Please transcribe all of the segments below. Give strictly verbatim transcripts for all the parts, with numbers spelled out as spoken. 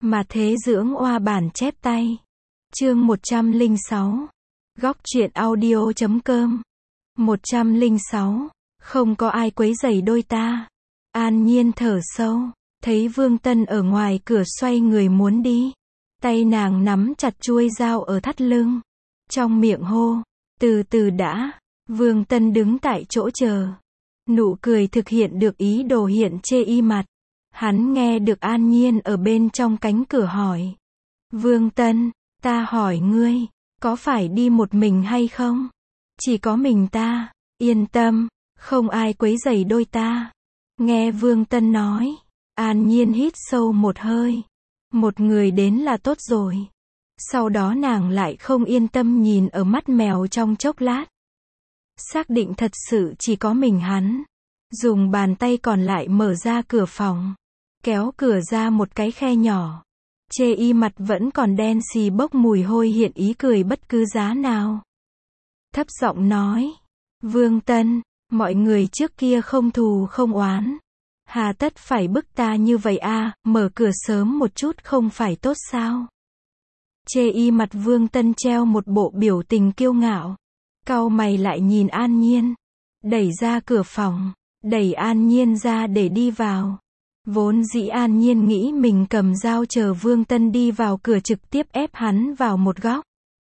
Mà thế dưỡng oa bản chép tay. Chương một trăm lẻ sáu. Góc truyện audio chấm com. một trăm lẻ sáu. Không có ai quấy rầy đôi ta. An Nhiên thở sâu, thấy Vương Tân ở ngoài cửa xoay người muốn đi. Tay nàng nắm chặt chuôi dao ở thắt lưng. Trong miệng hô, từ từ đã. Vương Tân đứng tại chỗ chờ. Nụ cười thực hiện được ý đồ hiện chê y mặt. Hắn nghe được An Nhiên ở bên trong cánh cửa hỏi. Vương Tân, ta hỏi ngươi, có phải đi một mình hay không? Chỉ có mình ta, yên tâm, không ai quấy rầy đôi ta. Nghe Vương Tân nói, An Nhiên hít sâu một hơi. Một người đến là tốt rồi. Sau đó nàng lại không yên tâm nhìn ở mắt mèo trong chốc lát. Xác định thật sự chỉ có mình hắn. Dùng bàn tay còn lại mở ra cửa phòng. Kéo cửa ra một cái khe nhỏ. Chê y mặt vẫn còn đen xì bốc mùi hôi hiện ý cười bất cứ giá nào. Thấp giọng nói. Vương Tân, mọi người trước kia không thù không oán. Hà tất phải bức ta như vậy a, mở cửa sớm một chút không phải tốt sao? Chê y mặt Vương Tân treo một bộ biểu tình kiêu ngạo. Cau mày lại nhìn An Nhiên. Đẩy ra cửa phòng. Đẩy An Nhiên ra để đi vào. Vốn dĩ An Nhiên nghĩ mình cầm dao chờ Vương Tân đi vào cửa trực tiếp ép hắn vào một góc.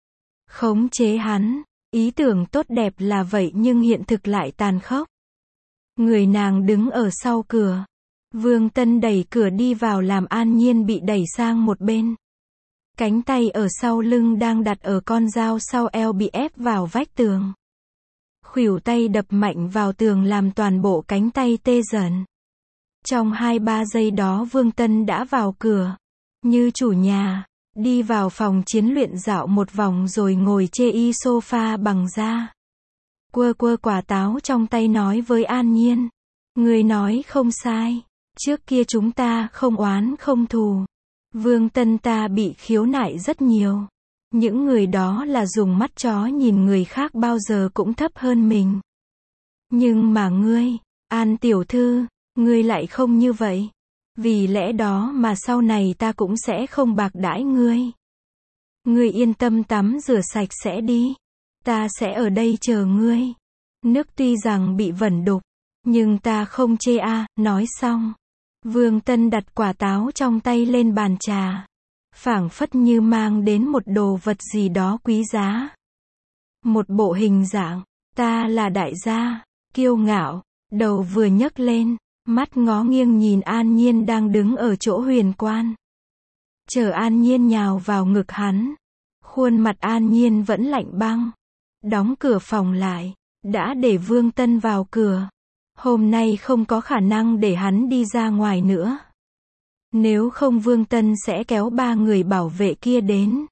Khống chế hắn. Ý tưởng tốt đẹp là vậy nhưng hiện thực lại tàn khốc. Người nàng đứng ở sau cửa. Vương Tân đẩy cửa đi vào làm An Nhiên bị đẩy sang một bên. Cánh tay ở sau lưng đang đặt ở con dao sau eo bị ép vào vách tường. Khuỷu tay đập mạnh vào tường làm toàn bộ cánh tay tê dần. Trong hai ba giây đó Vương Tân đã vào cửa. Như chủ nhà. Đi vào phòng chiến luyện dạo một vòng rồi ngồi chê y sofa bằng da. Quơ quơ quả táo trong tay nói với An Nhiên. Người nói không sai. Trước kia chúng ta không oán không thù. Vương Tân ta bị khiếu nại rất nhiều. Những người đó là dùng mắt chó nhìn người khác bao giờ cũng thấp hơn mình. Nhưng mà ngươi, An tiểu thư, ngươi lại không như vậy. Vì lẽ đó mà sau này ta cũng sẽ không bạc đãi ngươi. Ngươi yên tâm tắm rửa sạch sẽ đi. Ta sẽ ở đây chờ ngươi. Nước tuy rằng bị vẩn đục, nhưng ta không chê a, nói xong. Vương Tân đặt quả táo trong tay lên bàn trà. Phảng phất như mang đến một đồ vật gì đó quý giá. Một bộ hình dạng, ta là đại gia, kiêu ngạo, đầu vừa nhấc lên, mắt ngó nghiêng nhìn An Nhiên đang đứng ở chỗ huyền quan. Chờ An Nhiên nhào vào ngực hắn. Khuôn mặt An Nhiên vẫn lạnh băng. Đóng cửa phòng lại, đã để Vương Tân vào cửa. Hôm nay không có khả năng để hắn đi ra ngoài nữa. Nếu không Vương Tân sẽ kéo ba người bảo vệ kia đến.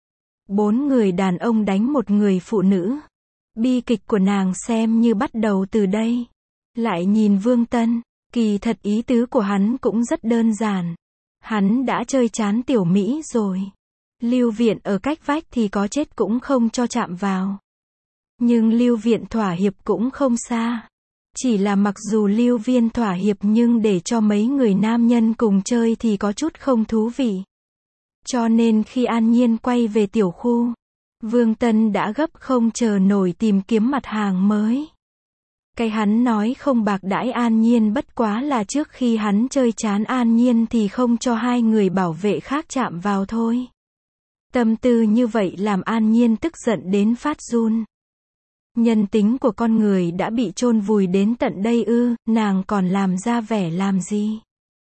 Bốn người đàn ông đánh một người phụ nữ. Bi kịch của nàng xem như bắt đầu từ đây. Lại nhìn Vương Tân, kỳ thật ý tứ của hắn cũng rất đơn giản. Hắn đã chơi chán tiểu Mỹ rồi. Lưu Viện ở cách vách thì có chết cũng không cho chạm vào. Nhưng Lưu Viện thỏa hiệp cũng không xa. Chỉ là mặc dù Lưu Viên thỏa hiệp nhưng để cho mấy người nam nhân cùng chơi thì có chút không thú vị. Cho nên khi An Nhiên quay về tiểu khu, Vương Tân đã gấp không chờ nổi tìm kiếm mặt hàng mới. Cái hắn nói không bạc đãi An Nhiên bất quá là trước khi hắn chơi chán An Nhiên thì không cho hai người bảo vệ khác chạm vào thôi. Tâm tư như vậy làm An Nhiên tức giận đến phát run. Nhân tính của con người đã bị chôn vùi đến tận đây ư, nàng còn làm ra vẻ làm gì?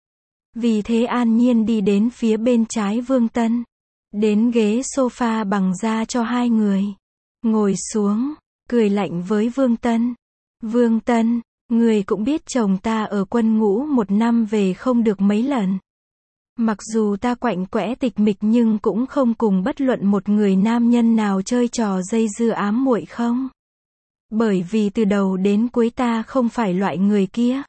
Vì thế An Nhiên đi đến phía bên trái Vương Tân. Đến ghế sofa bằng da cho hai người. Ngồi xuống, cười lạnh với Vương Tân. Vương Tân, người cũng biết chồng ta ở quân ngũ một năm về không được mấy lần. Mặc dù ta quạnh quẽ tịch mịch nhưng cũng không cùng bất luận một người nam nhân nào chơi trò dây dưa ám muội không? Bởi vì từ đầu đến cuối ta không phải loại người kia.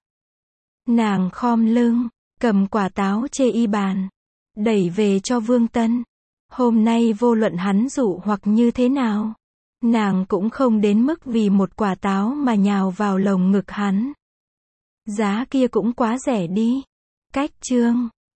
Nàng khom lưng, cầm quả táo chê y bàn, đẩy về cho Vương Tân. Hôm nay vô luận hắn dụ hoặc như thế nào, nàng cũng không đến mức vì một quả táo mà nhào vào lồng ngực hắn. Giá kia cũng quá rẻ đi. Cách chương